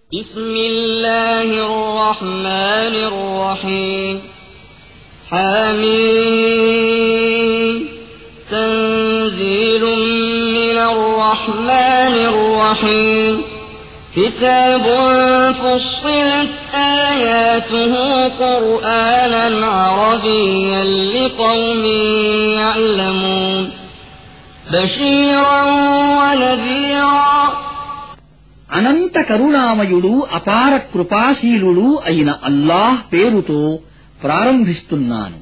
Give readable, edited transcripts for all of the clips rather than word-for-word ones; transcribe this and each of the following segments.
بسم الله الرحمن الرحيم حميم تنزيل من الرحمن الرحيم كتاب فصلت آياته قرآنا عربيا لقوم يعلمون بشيرا ونذيرا అనంత కరుణామయుడు అపార కృపాశీలుడు అయిన అల్లాహ్ పేరుతో ప్రారంభిస్తున్నాను.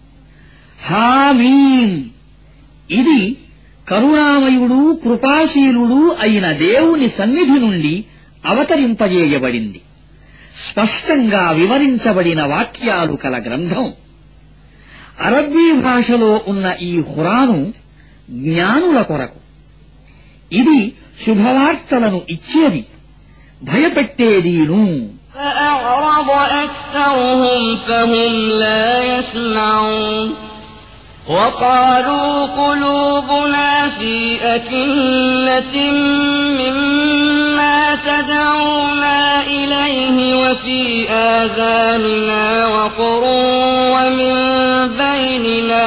హామీమ్, ఇది కరుణామయుడు కృపాశీలుడు అయిన దేవుని సన్నిధి నుండి అవతరింపజేయబడింది. స్పష్టంగా వివరించబడిన వాక్యాలు కల గ్రంథం. అరబ్బీ భాషలో ఉన్న ఈ ఖురాను జ్ఞానుల కొరకు. ఇది శుభవార్తలను ఇచ్చేది, భయపెట్టేదీను. فأعرض أكثرهم فهم لا يسمعون وقالوا قلوبنا في أكنة مما تدعونا إليه وفي آذاننا وقر ومن بيننا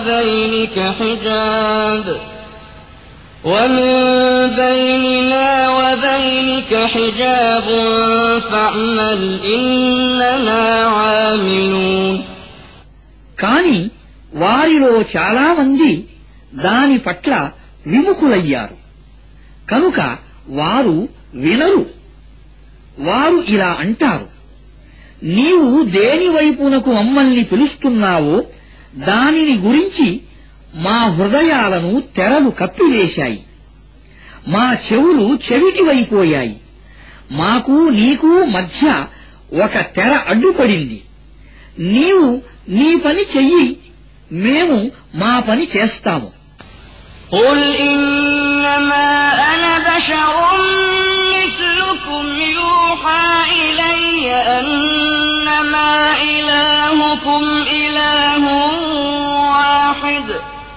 وبينك حجاب فاعمل إننا عاملون. కాని వారిలో చాలామంది దాని పట్ల విముఖులయ్యారు కనుక వారు వినరు. వారు ఇలా అంటారు, నీవు దేని వైపునకు మమ్మల్ని పిలుస్తున్నావో దానిని గురించి మా హృదయాలను తెరలు కప్పివేశాయి, మా చెవులు చెవిటివైపోయాయి. మాకు నీకు మధ్య ఒక తెర అడ్డుపడింది. నీవు నీ పని చెయ్యి, మేము మా పని చేస్తాము. قل إنما أنا بشر مثلكم يوحى إلي أنما إلهكم إله واحد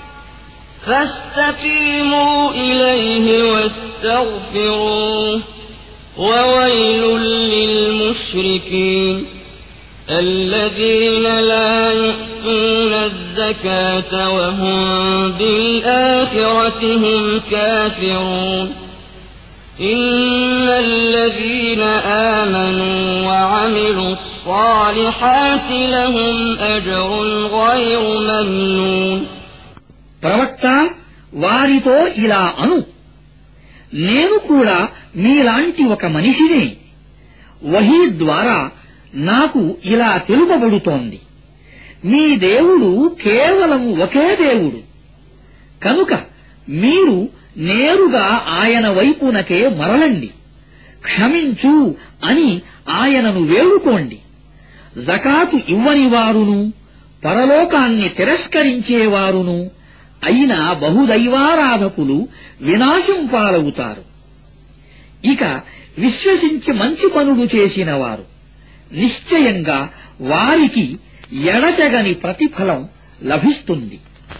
فاستقيموا إليه واستغفروه وويل للمشركين الذين لا يؤتون الزكاة وهم بالآخرة هم كافرون إن الذين آمنوا وعملوا الصالحات لهم أجر غير ممنون. ప్రవక్త, వారితో ఇలా అను, నేను కూడా మీలాంటి ఒక మనిషినే. వహీ ద్వారా నాకు ఇలా తెలుపబడుతోంది, మీ దేవుడు కేవలం ఒకే దేవుడు కనుక మీరు నేరుగా ఆయన వైపునకే మరలండి, క్షమించు అని ఆయనను వేడుకోండి. జకాతు ఇవ్వని వారును పరలోకాన్ని తిరస్కరించేవారును అయిన బహుదైవారాధకులు వినాశం పాలవుతారు. ఇక విశ్వసించి మంచి పనులు చేసిన వారు నిశ్చయంగా వారికి ఎడతెగని ప్రతిఫలం లభిస్తుంది.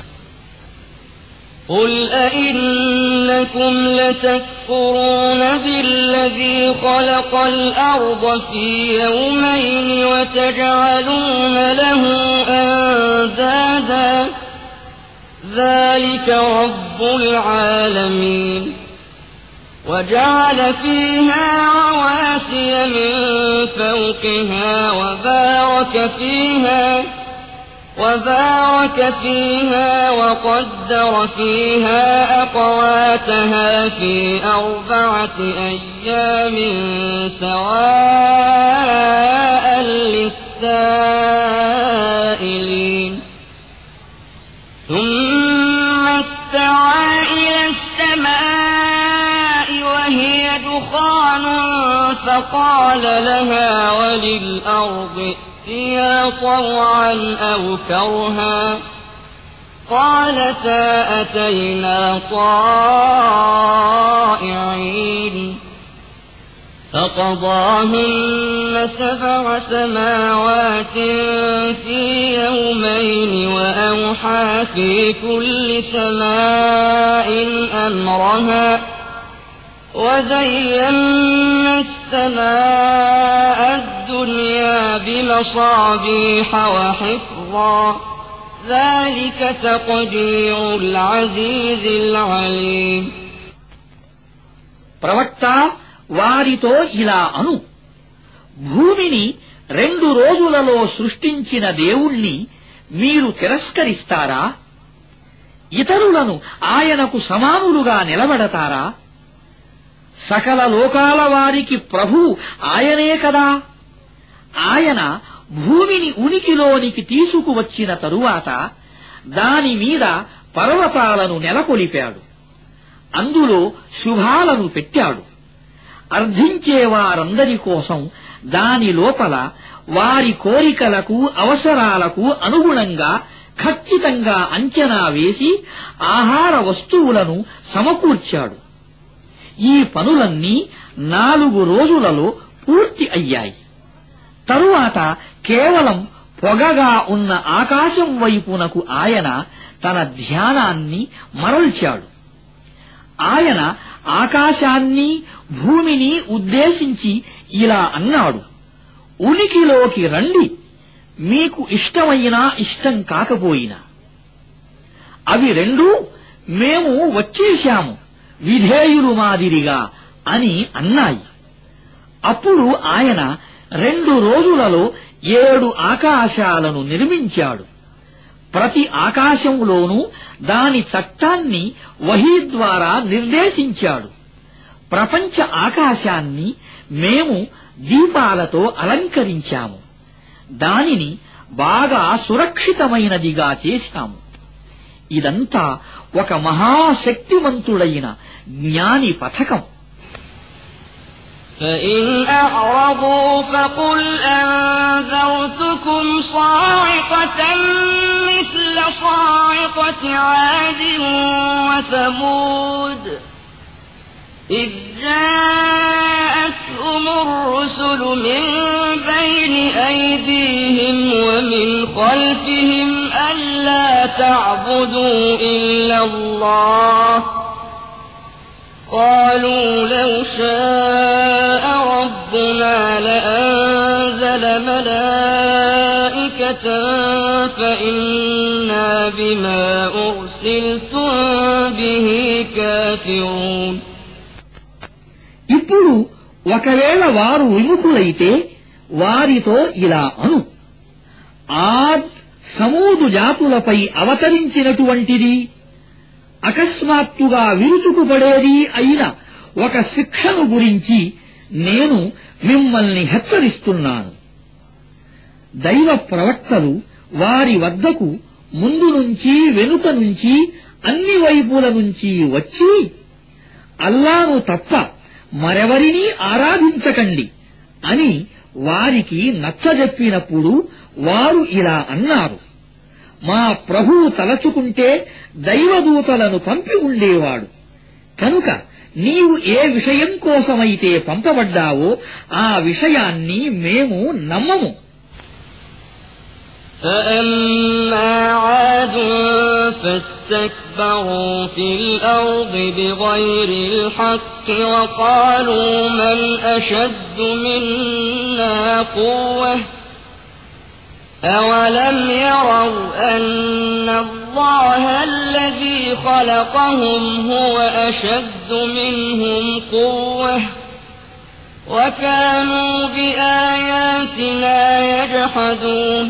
قل أئنكم لتكفرون بالذي خلق الأرض في يومين وتجعلون له أندادا ذلك رب العالمين وجعل فيها رواسي من فوقها وبارك فيها وقدر فيها أقواتها في 4 أيام سواء للسائلين ثم استوى إلى السماء وهي دخان فقال لها وللأرض ائتيا طوعا أو كرها قالتا أتينا طائعين فقضاهن 7 سماوات في يومين وأوحى في كل سماء أمرها وزينا السماء الدنيا بمصابيح وحفظا ذلك تقدير العزيز العليم. ప్రవక్త వారితో ఇలా అను, భూమిని 2 రోజులలో సృష్టించిన దేవుణ్ణి మీరు తిరస్కరిస్తారా? ఇతరులను ఆయనకు సమానులుగా నిలబెడతారా? సకల లోకాల వారికి ప్రభువు ఆయనే కదా. ఆయన భూమిని ఉనికిలోనికి తీసుకువచ్చిన తరువాత దాని మీద పర్వతాలను నెలకొలిపాడు, అందులో శుభాలను పెట్టాడు. అర్థించేవారందరి కోసం దాని లోపల వారి కోరికలకు అవసరాలకు అనుగుణంగా ఖచ్చితంగా అంచనా వేసి ఆహార వస్తువులను సమకూర్చాడు. ఈ పనులన్నీ 4 రోజులలో పూర్తి అయ్యాయి. తరువాత కేవలం పొగగా ఉన్న ఆకాశం వైపునకు ఆయన తన ధ్యానాన్ని మరల్చాడు. ఆయన ఆకాశాన్ని భూమిని ఉద్దేశించి ఇలా అన్నాడు, ఉనికిలోకి రండి, మీకు ఇష్టమైనా ఇష్టం కాకపోయినా. అవి రెండూ మేము వచ్చేశాము విధేయులు మాదిరిగా అని అన్నాయి. అప్పుడు ఆయన 2 రోజులలో 7 ఆకాశాలను నిర్మించాడు. ప్రతి ఆకాశంలోనూ దాని చట్టాన్ని వహీ ద్వారా నిర్దేశించాడు. ప్రపంచ ఆకాశాన్ని మేము దీపాలతో అలంకరించాము, దానిని బాగా సురక్షితమైనదిగా చేశాము. ఇదంతా ఒక మహాశక్తిమంతుడైన జ్ఞాని పథకం. فإن أعرضوا فقل أنذرتكم صاعقة مثل صاعقة عاد وثمود إذ جاءتهم الرسل من بين أيديهم ومن خلفهم ألا تعبدوا إلا الله قالوا لو شاء ربنا لأنزل ملائكة فإنا بما أرسلتم به كافرون. ఇప్పుడు ఒకవేళ వారు విముఖులైతే వారితో ఇలా అను, ఆద్ సమూదు జాతులపై అవతరించినటువంటిది అకస్మాత్తుగా విరుచుకుపడేది అయిన ఒక శిక్షను గురించి నేను మిమ్మల్ని హెచ్చరిస్తున్నాను. దైవ ప్రవక్తలు వారి వద్దకు ముందు నుంచి వెనుక నుంచి అన్ని వైపుల నుంచి వచ్చి అల్లాను తప్ప మరెవరినీ ఆరాధించకండి అని వారికి నచ్చజెప్పినప్పుడు వారు ఇలా అన్నారు, మా ప్రభువు తలచుకుంటే దైవదూతలను పంపి ఉండేవాడు. కనుక నీవు ఏ విషయం కోసమైతే పంపబడ్డావో ఆ విషయాన్ని మేము నమ్మము. فأما عاد فاستكبروا في الأرض بغير الحق وقالوا من أشد منا قوة أولم يروا أن الله الذي خلقهم هو أشد منهم قوة وكانوا بآياتنا يجحدون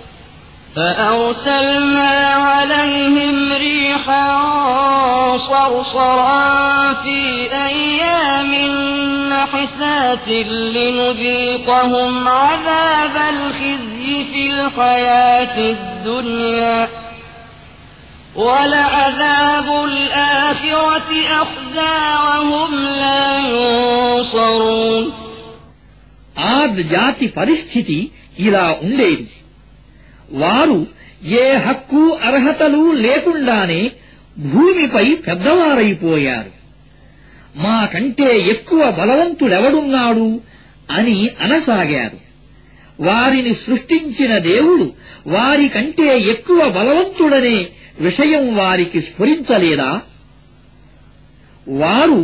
فأرسلنا عليهم ريحا صرصرا في أيام نحسات لنذيقهم عذاب الخزي في الحياة الدنيا ولعذاب الآخرة أخزى وهم لا ينصرون. ఆద్ జాతి పరిస్థితి ఇలా ఉండేది. వారు ఏ హక్కు అర్హతలు లేకుండానే భూమిపై పెద్దవారైపోయారు. మాకంటే ఎక్కువ బలవంతుడెవడున్నాడు అని అనసాగారు. వారిని సృష్టించిన దేవుడు వారికంటే ఎక్కువ బలవంతుడనే విషయం వారికి స్ఫురించలేదా? వారు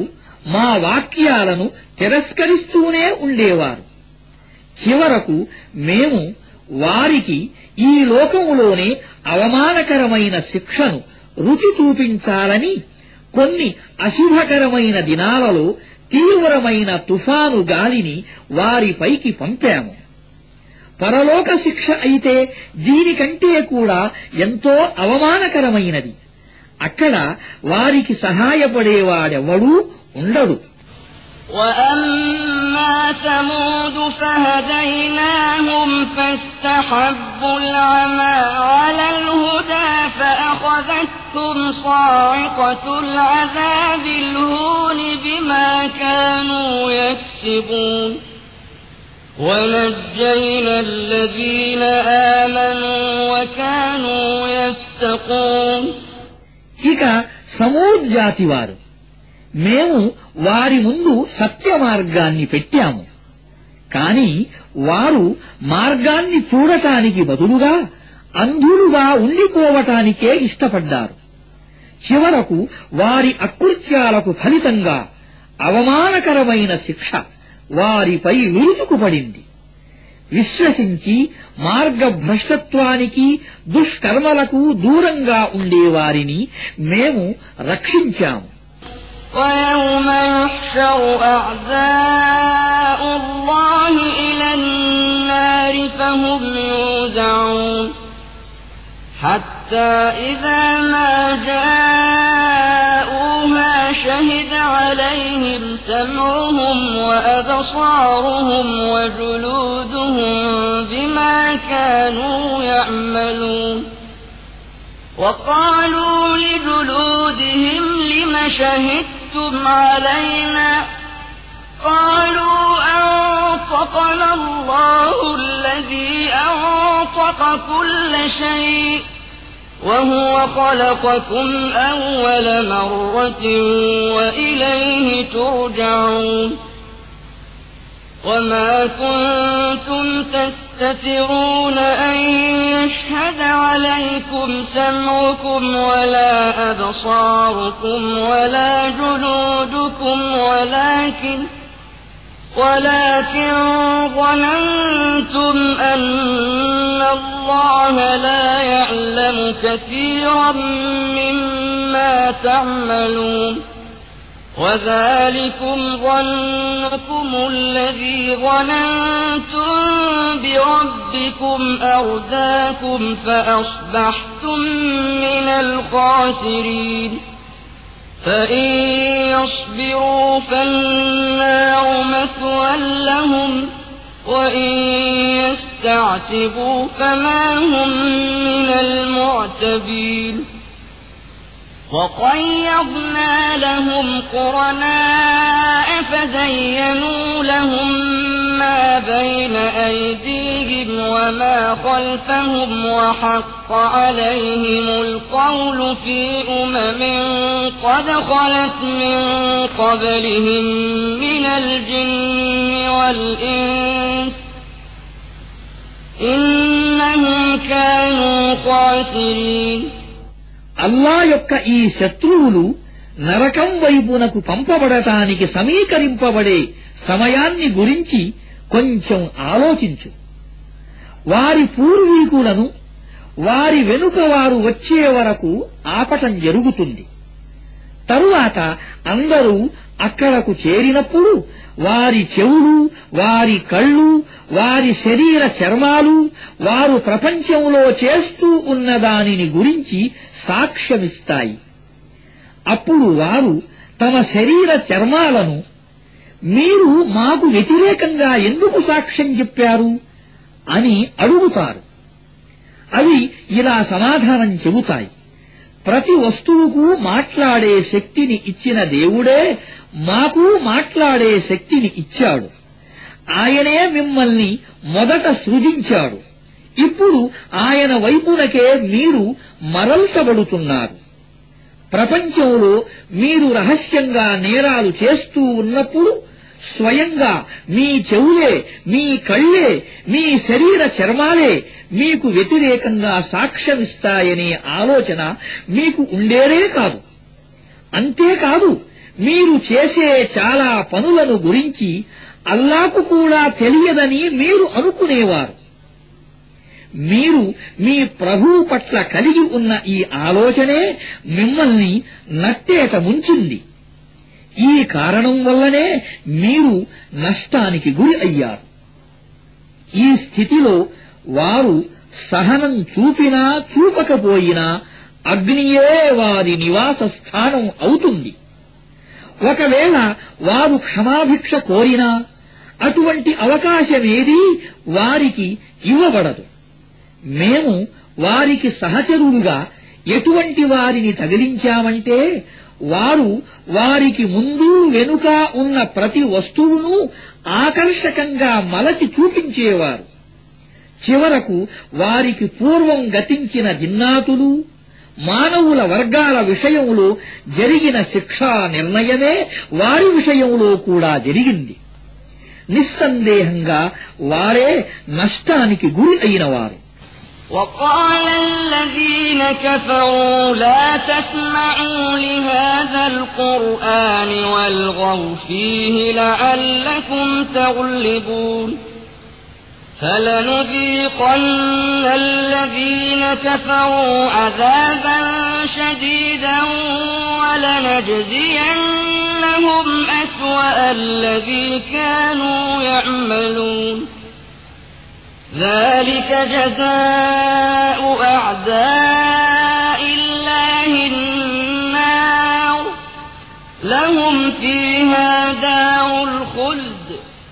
మా వాక్యాలను తిరస్కరిస్తూనే ఉండేవారు. చివరకు మేము వారికి ఈ లోకములోనే అవమానకరమైన శిక్షను రుచి చూపించాలని కొన్ని అశుభకరమైన దినాలలో తీవ్రమైన తుఫాను గాలిని వారిపైకి పంపాము. పరలోక శిక్ష అయితే దీనికంటే కూడా ఎంతో అవమానకరమైనది. అక్కడ వారికి సహాయపడేవాడెవడూ ఉండడు. وَأَمَّا ثَمُودُ فَهَدَيْنَاهُمْ فَاسْتَحَبُّوا الْعَمَىٰ عَلَى الْهُدَىٰ فَأَخَذَتْهُمْ صَاعِقَةُ الْعَذَابِ الْهُونِ بِمَا كَانُوا يَكْسِبُونَ وَنَجَّيْنَا الَّذِينَ آمَنُوا وَكَانُوا يَتَّقُونَ. ఇక సమూద్ జాతి వారు, మేము వారి ముందు సత్య మార్గాన్ని పెట్టాము. కాని వారు మార్గాన్ని చూడటానికి బదులుగా అంధులుగా ఉండిపోవటానికే ఇష్టపడ్డారు. చివరకు వారి అకృత్యాలకు ఫలితంగా అవమానకరమైన శిక్ష వారిపై విరుచుకుపడింది. విశ్వసించి మార్గభ్రష్టత్వానికి దుష్కర్మలకు దూరంగా ఉండేవారిని మేము రక్షించాము. وَيَوْمَ يُحْشَرُ أَعْدَاءُ اللَّهِ إِلَى النَّارِ فَهُمْ يُوزَعُونَ حَتَّى إِذَا مَا جَاءُوهَا شَهِدَ عَلَيْهِمْ سَمْعُهُمْ وَأَبْصَارُهُمْ وَجُلُودُهُم بِمَا كَانُوا يَعْمَلُونَ وَقَالُوا لِجُلُودِهِمْ لِمَ شَهِدتُّمْ عَلَيْنَا قَالُوا أَنطَقَنَا اللَّهُ الَّذِي أَنطَقَ كُلَّ شَيْءٍ وَهُوَ خَلَقَكُمْ أَوَّلَ مَرَّةٍ وَإِلَيْهِ تُرْجَعُونَ وَمَا كُنتُمْ تَسْتَتِرُونَ أَن يَشْهَدَ عَلَيْكُمْ سَمْعُكُمْ وَلَا أَبْصَارُكُمْ وَلَا جُلُودُكُمْ ولكن ظننتم أَنَّ اللَّهَ لَا يَعْلَمُ كَثِيرًا مِّمَّا تَعْمَلُونَ وَذَلِكُمْ ظَنُّكُمُ الَّذِي ظَنَنتُم بِرَبِّكُمْ أَرْدَاكُمْ فَأَصْبَحْتُم مِّنَ الْخَاسِرِينَ فَإِن يَصْبِرُوا فَالنَّارُ مَثْوًى لَّهُمْ وَإِن يَسْتَعْتِبُوا فَمَا هُم مِّنَ الْمُعْتَبِينَ وَقَيَّضْنَا لَهُمْ قُرَنَاءَ فَزَيَّنُوا لَهُم مَّا بَيْنَ أَيْدِيهِمْ وَمَا خَلْفَهُمْ وَحَقَّ عَلَيْهِمُ الْقَوْلُ فِي أُمَمٍ قَدْ خَلَتْ مِن قَبْلِهِم مِّنَ الْجِنِّ وَالْإِنسِ إِنَّهُمْ كَانُوا خَاسِرِينَ. అల్లా యొక్క ఈ శత్రువులు నరకం వైపునకు పంపబడటానికి సమీకరింపబడే సమయాన్ని గురించి కొంచెం ఆలోచించు. వారి పూర్వీకులను వారి వెనుక వారు వచ్చే వరకు ఆపటం జరుగుతుంది. తరువాత అందరూ అక్కడకు చేరినప్పుడు వారి చెవులు, వారి కళ్ళు, వారి శరీర చర్మాలు వారు ప్రపంచంలో చేస్తూ ఉన్న దానిని గురించి సాక్ష్యమిస్తాయి. అప్పుడు వారు తమ శరీర చర్మాలను, మీరు మాకు వ్యతిరేకంగా ఎందుకు సాక్ష్యం చెప్పారు అని అడుగుతారు. అవి ఇలా సమాధానం చెబుతాయి: ప్రతి వస్తువుకు మాట్లాడే శక్తిని ఇచ్చిన దేవుడే మాకు మాట్లాడే శక్తిని ఇచ్చాడు. ఆయనే మిమ్మల్ని మొదట సృజించాడు. ఇప్పుడు ఆయన వైపునకే మీరు మరల్చబడుతున్నారు. ప్రపంచంలో మీరు రహస్యంగా నేరాలు చేస్తూ ఉన్నప్పుడు స్వయంగా మీ చెవులే, మీ కళ్ళే, మీ శరీర చర్మాలే మీకు వ్యతిరేకంగా సాక్ష్యమిస్తాయనే ఆలోచన మీకు ఉండేదే కాదు. అంతేకాదు, మీరు చేసే చాలా పనులను గురించి అల్లాకు కూడా తెలియదని మీరు అనుకునేవారు. మీరు మీ ప్రభువు పట్ల కలిగి ఉన్న ఈ ఆలోచనే మిమ్మల్ని నట్టేట ముంచింది. ఈ కారణం వల్లనే మీరు నష్టానికి గురి అయ్యారు. ఈ స్థితిలో వారు సహనం చూపినా చూపకపోయినా అగ్నియే వారి నివాస స్థానం అవుతుంది. ఒకవేళ వారు క్షమాభిక్ష కోరినా అటువంటి అవకాశమేదీ వారికి ఇవ్వబడదు. మేము వారికి సహచరులుగా ఎటువంటి వారిని తగిలించామంటే వారు వారికి ముందు వెనుక ఉన్న ప్రతి వస్తువును ఆకర్షకంగా మలచి చూపించేవారు. చివరకు వారికి పూర్వం గతించిన జిన్నాతులు మానవుల వర్గాల విషయంలో జరిగిన శిక్షా నిర్ణయమే వారి విషయంలో కూడా జరిగింది. నిస్సందేహంగా వారే నష్టానికి గురి అయినవారు. وقال الذين كفروا لا تسمعوا لهذا القرآن والغوا فيه لعلكم تغلبون فلنذيقن الذين كفروا عذابا شديدا ولنجزينهم أسوأ الذي كانوا يعملون ذلك جزاء أعداء الله النار لهم فيها دار الخلد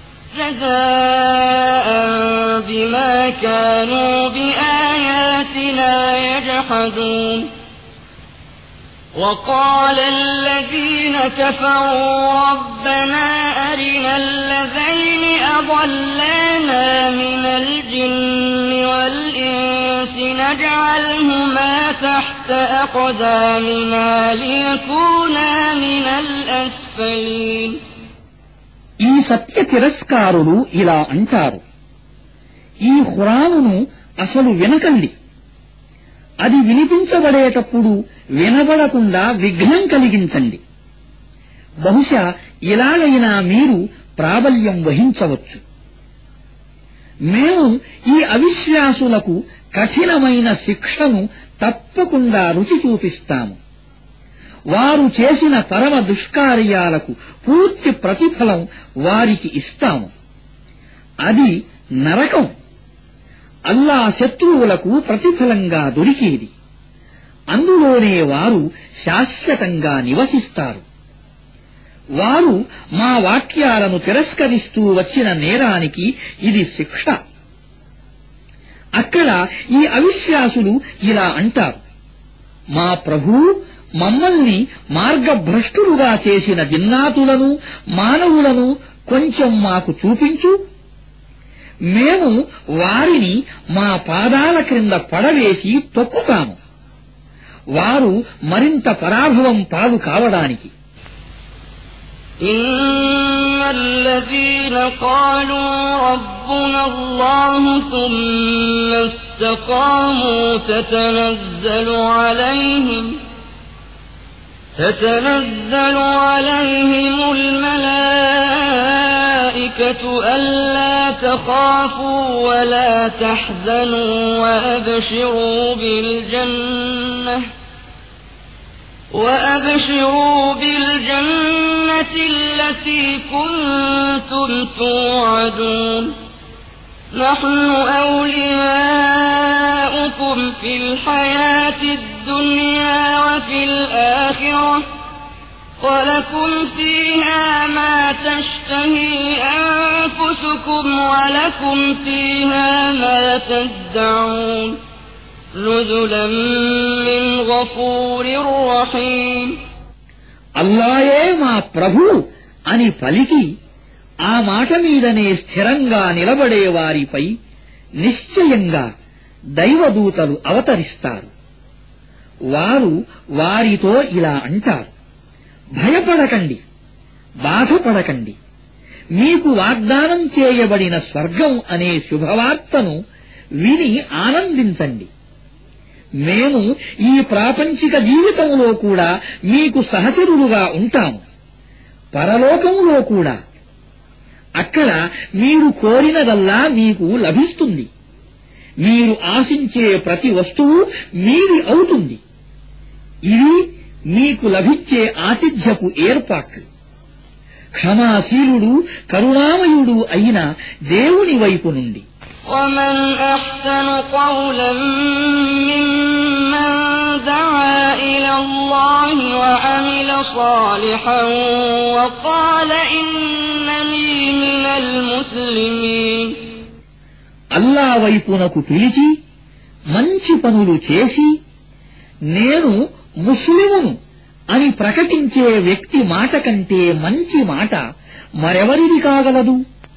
جزاء بما كانوا بآياتنا يجحدون وقال الذين كفروا ربنا أرنا الذين أضلانا من الجن والإنس نجعلهما تحت أقدامنا ليكونا من الأسفلين ఈ సత్య తిరస్కారులు ఇలా అంటారు, ఈ ఖురానును అసలు వినకండి. అది వినిపించబడేటప్పుడు వినబడకుండా విఘ్నం కలిగించండి. బహుశా ఇలాగైనా మీరు ప్రాబల్యం వహించవచ్చు. మేము ఈ అవిశ్వాసులకు కఠినమైన శిక్షను తప్పకుండా రుచి చూపిస్తాము. వారు చేసిన పరమ దుష్కార్యాలకు పూర్తి ప్రతిఫలం వారికి ఇస్తాము. అది నరకం. అల్లా శత్రువులకు ప్రతిఫలంగా దొరికేది. అందులోనే వారు శాశ్వతంగా నివసిస్తారు. వారు మా వాక్యాలను తిరస్కరిస్తూ వచ్చిన నేరానికి ఇది శిక్ష. అక్కడ ఈ అవిశ్వాసులు ఇలా అంటారు, మా ప్రభువు మమ్మల్ని మార్గభ్రష్టులుగా చేసిన జిన్నాతులను మానవులను కొంచెం మాకు చూపించు. మేము వారిని మా పాదాల క్రింద పడవేసి తొక్కుతాము. వారు మరింత పరాభవం పాలు కావడానికి. إن الذين قالوا ربنا الله ثم استقاموا تتنزل عليهم الملائكة ألا تخافوا ولا تحزنوا وأبشروا بالجنة التي كنتم توعدون نحن أولياؤكم في الحياة الدنيا وفي الآخرة ولكم فيها ما تشتهي أنفسكم ولكم فيها ما تدعون نزلا من غفور رحيم అల్లాయే మా ప్రభు అని పలికి ఆ మాట మీదనే స్థిరంగా నిలబడే వారిపై నిశ్చయంగా దైవదూతలు అవతరిస్తారు. వారు వారితో ఇలా అంటారు, భయపడకండి, బాధపడకండి. మీకు వాగ్దానం చేయబడిన స్వర్గం అనే శుభవార్తను విని ఆనందించండి. మేము ఈ ప్రాపంచిక జీవితంలో కూడా మీకు సహచరులుగా ఉంటాము. పరలోకంలో కూడా. అక్కడ మీరు కోరినదల్లా మీకు లభిస్తుంది. మీరు ఆశించే ప్రతి వస్తువు మీది అవుతుంది. ఇవి మీకు లభించే ఆతిథ్యపు ఏర్పాట్లు. క్షమాశీలుడు కరుణామయుడు అయిన దేవుని వైపు నుండి. ومن أحسن قولا ممن دعا إلى الله وعمل صالحا وقال إنني من المسلمين. అల్లా వైపునకు పిలిచి మంచి పనులు చేసి నేను ముస్లిమును అని ప్రకటించే వ్యక్తి మాట కంటే మంచి మాట మరెవరిది కాగలదు?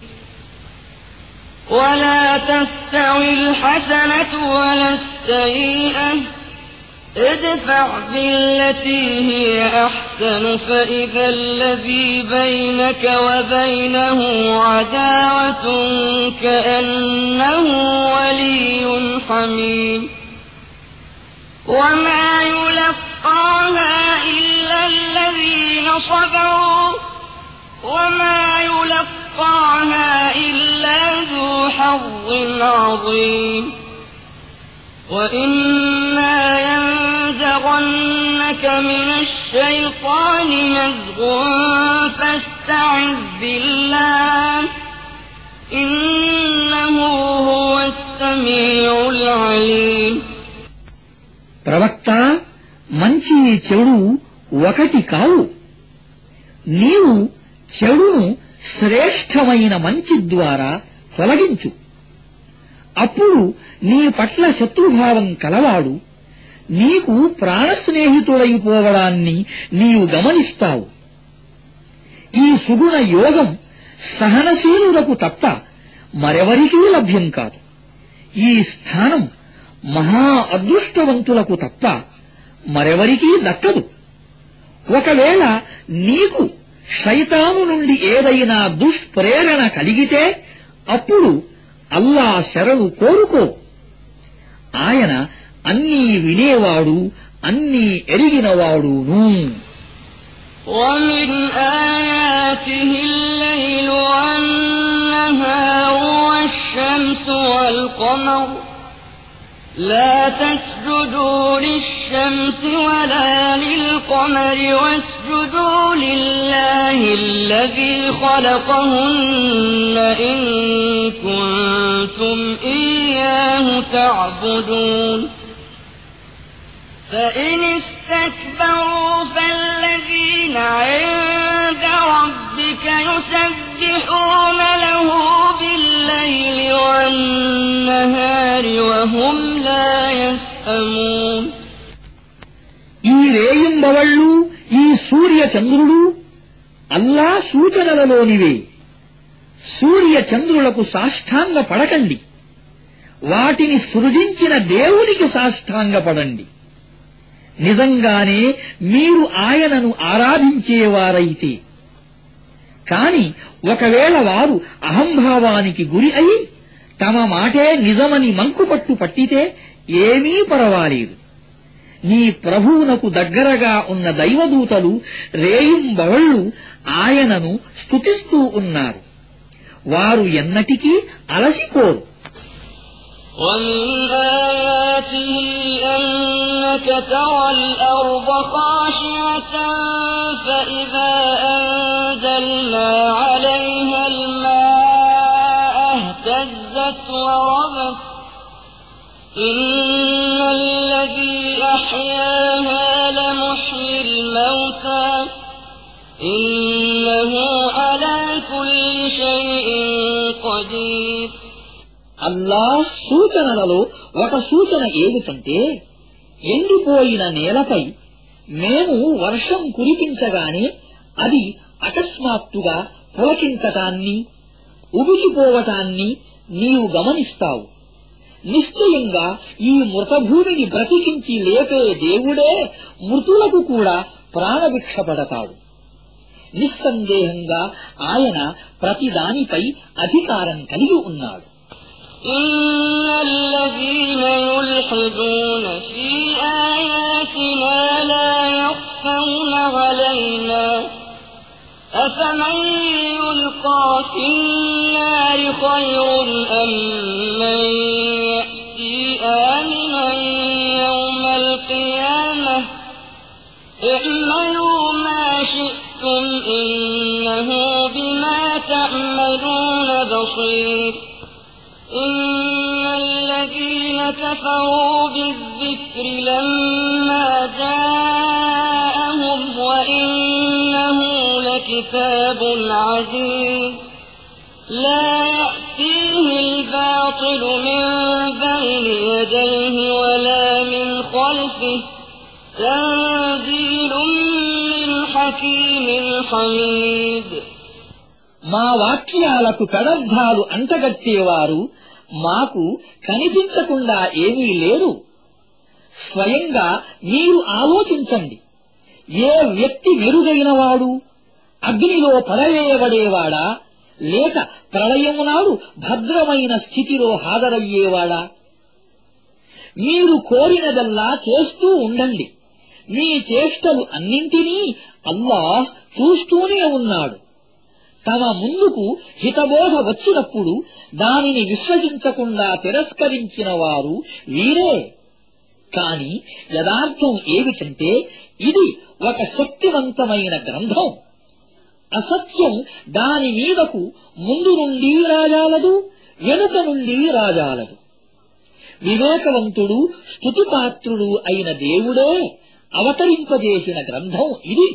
ولا تستوي الحسنة ولا السيئة ادفع بالتي هي أحسن فإذا الذي بينك وبينه عداوة كأنه ولي حميم وما يلقاها إلا الذين صبروا وما يلقاها إلا ذو حظ عظيم وإما ينزغنك من الشيطان نزغ فاستعذ بالله إنه هو السميع العليم. ప్రవక్త, మంచి చెడు ఒకటి కావు. నీవు చెడును శ్రేష్టమైన మంచి ద్వారా తొలగించు. అప్పుడు నీ పట్ల శత్రుభావం కలవాడు నీకు ప్రాణస్నేహితుడైపోవడాన్ని నీవు గమనిస్తావు. ఈ సుగుణ యోగం సహనశీలులకు తప్ప మరెవరికీ లభ్యం కాదు. ఈ స్థానం మహా అదృష్టవంతులకు తప్ప మరెవరికీ దక్కదు. ఒకవేళ నీకు శైతాను నుండి ఏదైనా దుష్ప్రేరణ కలిగితే అప్పుడు అల్లా శరణు కోరుకో. ఆయన అన్నీ వినేవాడు, అన్నీ ఎరిగినవాడును. ومن آياته الليل والنهار والشمس والقمر لا تسجدوا للشمس ولا للقمر واسجدوا لله الذي خلقهن إن كنتم إياه تعبدون فإن استكبروا فالذين عند ربك يسبحون له بالليل والنهار وهم لا يسأمون. ఈ రేయింబవళ్ళు, ఈ సూర్య చంద్రులు అల్లా సూచనలలోనివే. సూర్య చంద్రులకు సాష్టాంగ పడకండి, వాటిని సృజించిన దేవునికి సాష్టాంగపడండి. నిజంగానే మీరు ఆయనను ఆరాధించేవారైతే. కాని ఒకవేళ వారు అహంభావానికి గురి అయి తమ మాటే నిజమని మంకుపట్టు పట్టితే ఏమీ పరవాలేదు. నీ ప్రభువునకు దగ్గరగా ఉన్న దైవదూతలు రేయింబవళ్ళు ఆయనను స్తుతిస్తూ ఉన్నారు. వారు ఎన్నటికీ అలసిపోరు. ومن آياته أنك ترى الأرض خاشعة فإذا أنزلنا عليها الماء اهتزت وربت إن الذي أحياها لمحيي الموتى إنه على كل شيء قدير. అల్లా సూచనలలో ఒక సూచన ఏమిటంటే, ఎండిపోయిన నేలపై మేము వర్షం కురిపించగానే అది అకస్మాత్తుగా పులకించటాన్ని, ఉబికిపోవటాన్ని నీవు గమనిస్తావు. నిశ్చయంగా ఈ మృతభూమిని బ్రతికించి లేపే దేవుడే మృతులకు కూడా ప్రాణభిక్షపడతాడు. నిస్సందేహంగా ఆయన ప్రతిదానిపై అధికారం కలిగి ఉన్నాడు. إن الذين يلحدون في آياتنا لا يخفون علينا أفمن يلقى في النار خير أم من يأتي آمنا يوم القيامة اعملوا ما شئتم إنه بما تعملون بصير إن الذين كفروا بالذكر لما جاءهم وإنه لكتاب عزيز لا يأتيه الباطل من بين يديه ولا من خلفه تنزيل من حكيم حميد మా వాక్యాలకు పెడర్థాలు అంటగట్టేవారు మాకు కనిపించకుండా ఏమీ లేరు. స్వయంగా మీరు ఆలోచించండి. ఏ వ్యక్తి మెరుగైనవాడు? అగ్నిలో పడవేయబడేవాడా లేక ప్రళయము నాడు భద్రమైన స్థితిలో హాజరయ్యేవాడా? మీరు కోరినదల్లా చేస్తూ ఉండండి. మీ చేష్టలు అన్నింటినీ అల్లాహ్ చూస్తూనే ఉన్నాడు. తమ ముందుకు హితబోధ వచ్చినప్పుడు దానిని విశ్వసించకుండా తిరస్కరించిన వారు వీరే. కాని యదార్థం ఏమిటంటే ఇది ఒక శక్తివంతమైన గ్రంథం. అసత్యం దాని మీదకు ముందు నుండి రాజాలదు, వెనుక నుండి రాజాలదు. వివేకవంతుడు స్తుతిపాత్రుడు అయిన దేవుడే అవతరింపజేసిన గ్రంథం ఇది.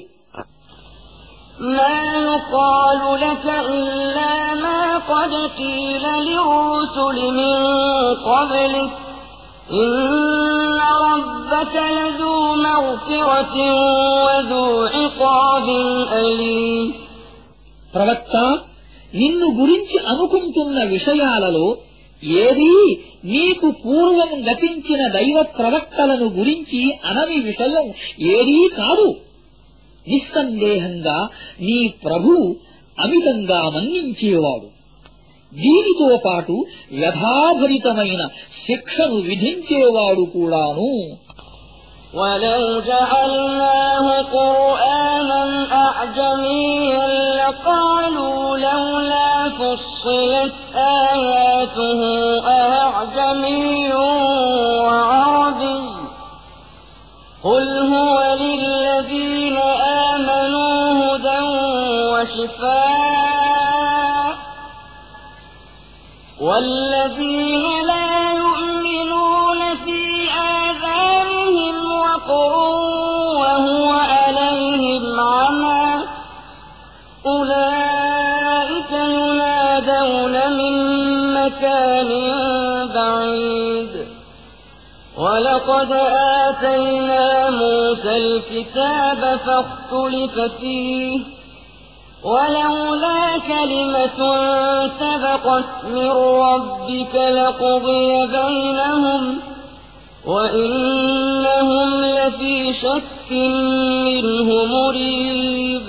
ما يقال لك إلا ما قد قيل للرسل من قبلك إن ربك لذو مغفرة وذو عقاب أليم. ప్రవక్త, నిన్ను గురించి అనుకుంటున్న విషయాలలో ఏదీ నీకు పూర్వం గతించిన దైవ ప్రవక్తలను గురించి అనని విషయం ఏదీ కాదు. నిస్సందేహంగా నీ ప్రభువు అమితంగా మన్నించేవాడు. దీనితో పాటు వ్యధాభరితమైన శిక్షను విధించేవాడు కూడాను. وَلَوْ جَعَلْنَاهُ قُرْآنًا أَعْجَمِيًّا لَقَالُوا لَوْلَا فُصِّلَتْ آيَاتُهُ أَأَعْجَمِيٌّ وَعَرَبِيٌّ قُلْ هُوَ لِلَّذِينَ آمَنُوا هُدًى وَشِفَاءٌ وَالَّذِينَ لَا يُؤْمِنُونَ فِي آذَانِهِمْ وَقْرٌ وَهُوَ عَلَيْهِمْ عَمًى أُولَئِكَ يُنَادَوْنَ مِن مَّكَانٍ بَعِيدٍ وَلَقَدْ آتَيْنَا مُوسَى الْكِتَابَ فَاخْتُلِفَ فِيهِ وَلَوْلَا كَلِمَةٌ سَبَقَتْ مِن رَّبِّكَ لَقُضِيَ بَيْنَهُمْ وَإِنَّهُمْ لَفِي شَكٍّ مِّنْهُ مُرِيبٍ.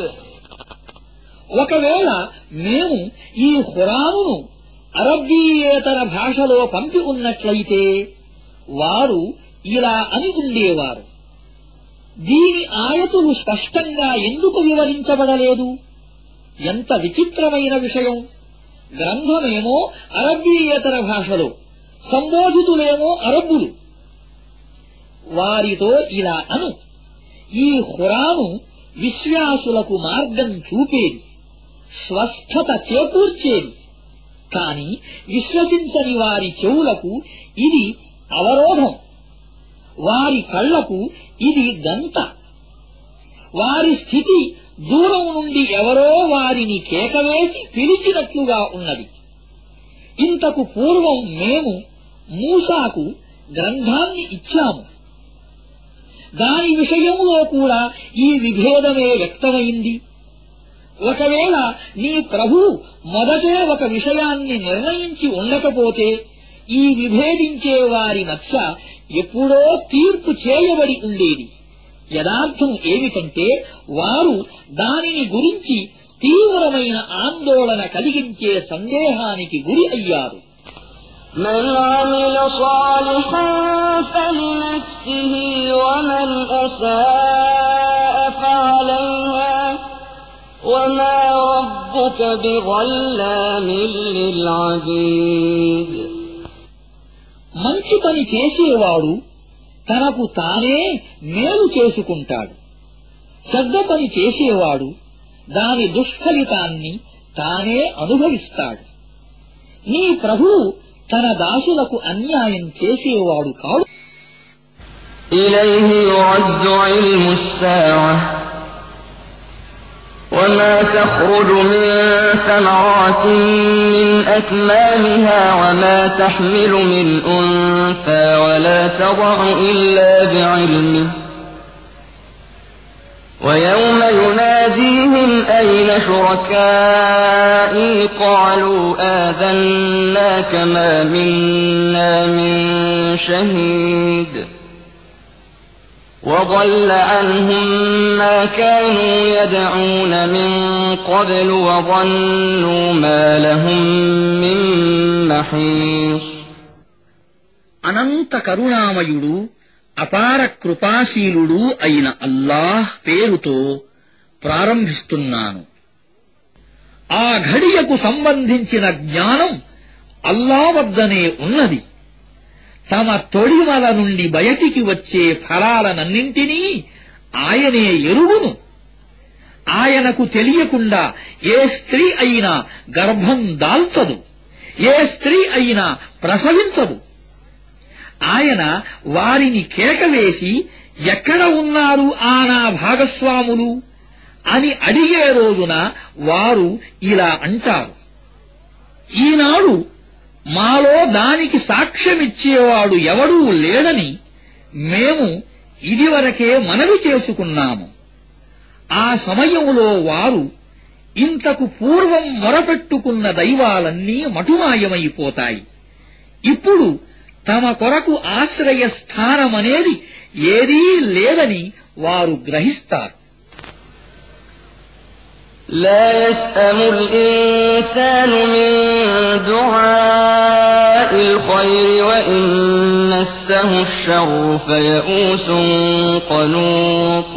ఒకవేళ మేము ఈ ఖురానును అరబ్బీయేతర భాషలో పంపి ఉన్నట్లయితే వారు ఇలా అని ఉండేవారు: దీని ఆయతులు స్పష్టంగా ఎందుకు వివరించబడలేదు? ఎంత విచిత్రమైన విషయం! గ్రంథమేమో అరబ్బీయేతర భాషలో, సంబోధితులేమో అరబ్బులు. వారితో ఇలా అను: ఈ ఖురాను విశ్వాసులకు మార్గం చూపేది, స్వస్థత చేకూర్చేది. కాని విశ్వసించని వారి చెవులకు ఇది అవరోధం, వారి కళ్లకు ఇది గంత. వారి స్థితి దూరం నుండి ఎవరో వారిని కేకవేసి పిలిచినట్లుగా ఉన్నది. ఇంతకు పూర్వం మేము మూసాకు గ్రంథాన్ని ఇచ్చాము. దాని విషయంలో కూడా ఈ విభేదమే వ్యక్తమైంది. ఒకవేళ నీ ప్రభువు మొదటే ఒక విషయాన్ని నిర్ణయించి ఉండకపోతే ఈ విభేదించే వారి మధ్య ఎప్పుడో తీర్పు చేయబడి ఉండేది. యదార్థం ఏమిటంటే వారు దానిని గురించి తీవ్రమైన ఆందోళన కలిగించే సందేహానికి గురి అయ్యారు. من عمل صالحا فلنفسه ومن أساء فعليها وما ربك بظلام للعبيد మంచి పని చేసేవాడు తనకు తానే మేలు చేసుకుంటాడు. చెడ్డ పని చేసేవాడు దాని దుష్ఫలితాన్ని తానే అనుభవిస్తాడు. నీ ప్రభువు తన దాసులకు అన్యాయం చేసేవాడు కాడు. إليه يرد علم الساعة وما تخرج من ثمرات من أكمامها وما تحمل من أنثى ولا تضع إلا بعلمه ويوم يناديهم أين شركائي قالوا آذناك ما منا من شهيد وضل عنهم ما كانوا يدعون من قبل وظنوا ما لهم من محيص అనంత కరుణామయుడు అపార కృపాశీలుడు అయిన అల్లాహ్ పేరుతో ప్రారంభిస్తున్నాను. ఆ ఘడియకు సంబంధించిన జ్ఞానం అల్లా వద్దనే ఉన్నది. తమ తొడిమల నుండి బయటికి వచ్చే ఫలాలనన్నింటినీ ఆయనే ఎరుగును. ఆయనకు తెలియకుండా ఏ స్త్రీ అయినా గర్భం దాల్చదు, ఏ స్త్రీ అయినా ప్రసవించదు. ఆయన వారిని కేకవేసి ఎక్కడ ఉన్నారు ఆ నా భాగస్వాములు అని అడిగే రోజున వారు ఇలా అంటారు, ఈనాడు మాలో దానికి సాక్ష్యమిచ్చేవాడు ఎవడూ లేడని మేము ఇదివరకే మనవి చేసుకున్నాము. ఆ సమయంలో వారు ఇంతకు పూర్వం మొరపెట్టుకున్న దైవాలన్నీ మటుమాయమైపోతాయి. ఇప్పుడు తమ కొరకు ఆశ్రయ స్థానమనేది ఏదీ లేదని వారు గ్రహిస్తారు. لا يسأم الإنسان من دعاء الخير وإن مسه الشر فيئوس قنوط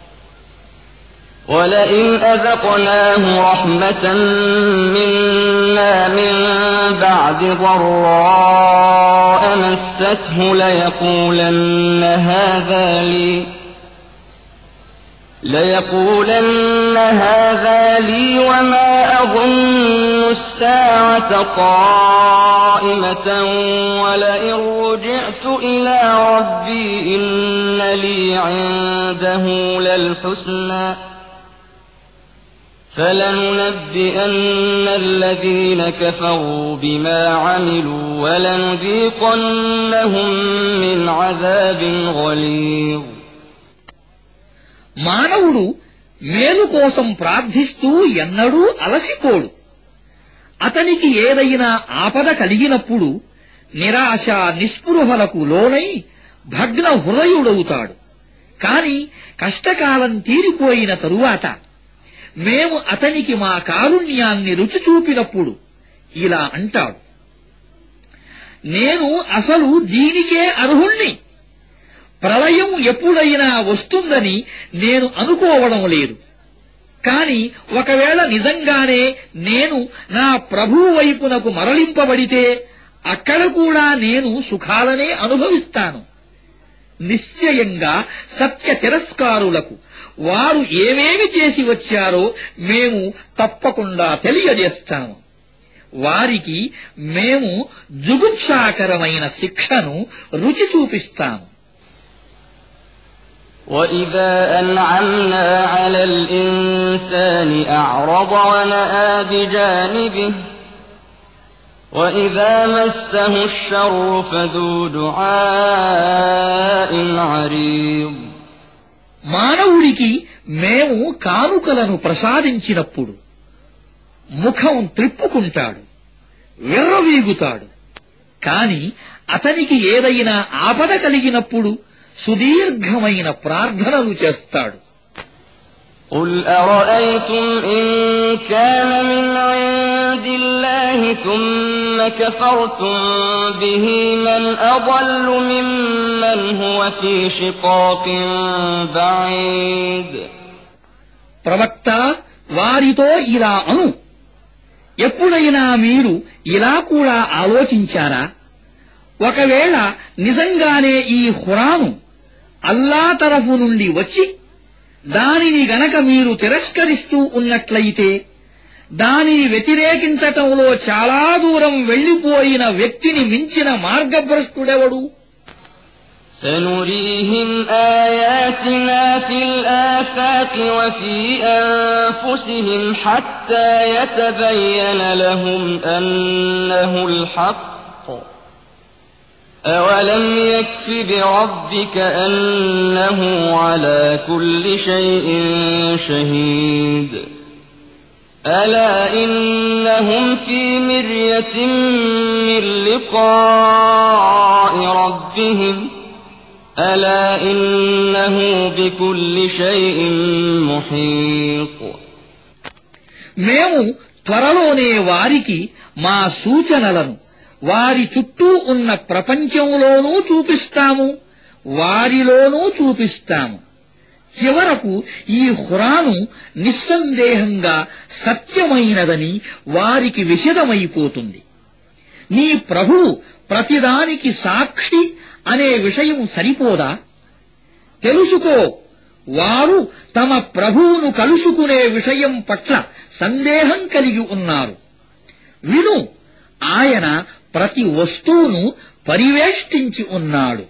ولئن أذقناه رحمة منا من بعد ضراء مسته ليقولن هذا لي وما أظن الساعة قائمة ولئن رجعت إلى ربي إن لي عنده للحسنى فلننبئن الذين كفروا بما عملوا ولنذيقنهم من عذاب غليظ మానవుడు మేలు కోసం ప్రార్థిస్తూ ఎన్నడూ అలసిపోడు. అతనికి ఏదైనా ఆపద కలిగినప్పుడు నిరాశ నిస్పృహలకు లోనై భగ్న హృదయుడవుతాడు. కాని కష్టకాలం తీరిపోయిన తరువాత మేము అతనికి మా కారుణ్యాన్ని రుచి చూపినప్పుడు ఇలా అంటాడు, నేను అసలు దీనికే అర్హుణ్ణి. ప్రళయం ఎప్పుడైనా వస్తుందని నేను అనుకోవడం లేదు. కాని ఒకవేళ నిజంగానే నేను నా ప్రభువు వైపునకు మరలింపబడితే అక్కడ కూడా నేను సుఖాలనే అనుభవిస్తాను. నిశ్చయంగా సత్య తిరస్కారులకు వారు ఏమేమి చేసి వచ్చారో మేము తప్పకుండా తెలియజేస్తాము. వారికి మేము జుగుప్సాకరమైన శిక్షను రుచి చూపిస్తాము. وَإِذَا أَنْعَمْنَا عَلَى الْإِنسَانِ أَعْرَضَ وَنَأَىٰ بِجَانِبِهِ وَإِذَا مَسَّهُ الشَّرُّ فَذُو دُعَاءٍ عَرِيضٍ మానవుడికి మేము కానుకలను ప్రసాదించినప్పుడు ముఖం త్రిప్పుకుంటాడు, విర్రవీగుతాడు. కాని అతనికి ఏదైనా ఆపద కలిగినప్పుడు సుదీర్ఘమైన ప్రార్థనలు చేస్తాడు. قُلْ أَرَأَيْتُمْ إِن كَانَ مِنْ عِندِ اللَّهِ ثُمَّ كَفَرْتُم بِهِ مَنْ أَضَلُّ مِمَّنْ هُوَ فِي شِقَاقٍ بَعِيدٍ ప్రవక్త, వారితో ఇలా అను, ఎప్పుడైనా మీరు ఇలా కూడా ఆలోచించారా? ఒకవేళ నిజంగానే ఈ ఖురాను అల్లా తరఫు నుండి వచ్చి దానిని గనక మీరు తిరస్కరిస్తూ ఉన్నట్లయితే దానిని వ్యతిరేకించటంలో చాలా దూరం వెళ్లిపోయిన వ్యక్తిని మించిన మార్గభ్రష్టుడెవడు? سنريهم آياتنا في الآفاق وفي أنفسهم حتى يتبين لهم أنه الحق أولم يكف بربك أنه على كل شيء شهيد ألا إنهم في مرية من لقاء ربهم ألا إنه بكل شيء محيط మేము త్వరలోనే వారికి మా సూచనలను వారి చుట్టూ ఉన్న ప్రపంచంలోనూ చూపిస్తాము, వారిలోనూ చూపిస్తాము. చివరకు ఈ ఖురాను నిస్సందేహంగా సత్యమైనదని వారికి విశదమైపోతుంది. నీ ప్రభువు ప్రతిదానికి సాక్షి అనే విషయం సరిపోదా? తెలుసుకో, వారు తమ ప్రభువును కలుసుకునే విషయం పట్ల సందేహం కలిగి ఉన్నారు. విను, ఆయన ప్రతి వస్తువును పరివేష్టించి ఉన్నాడు.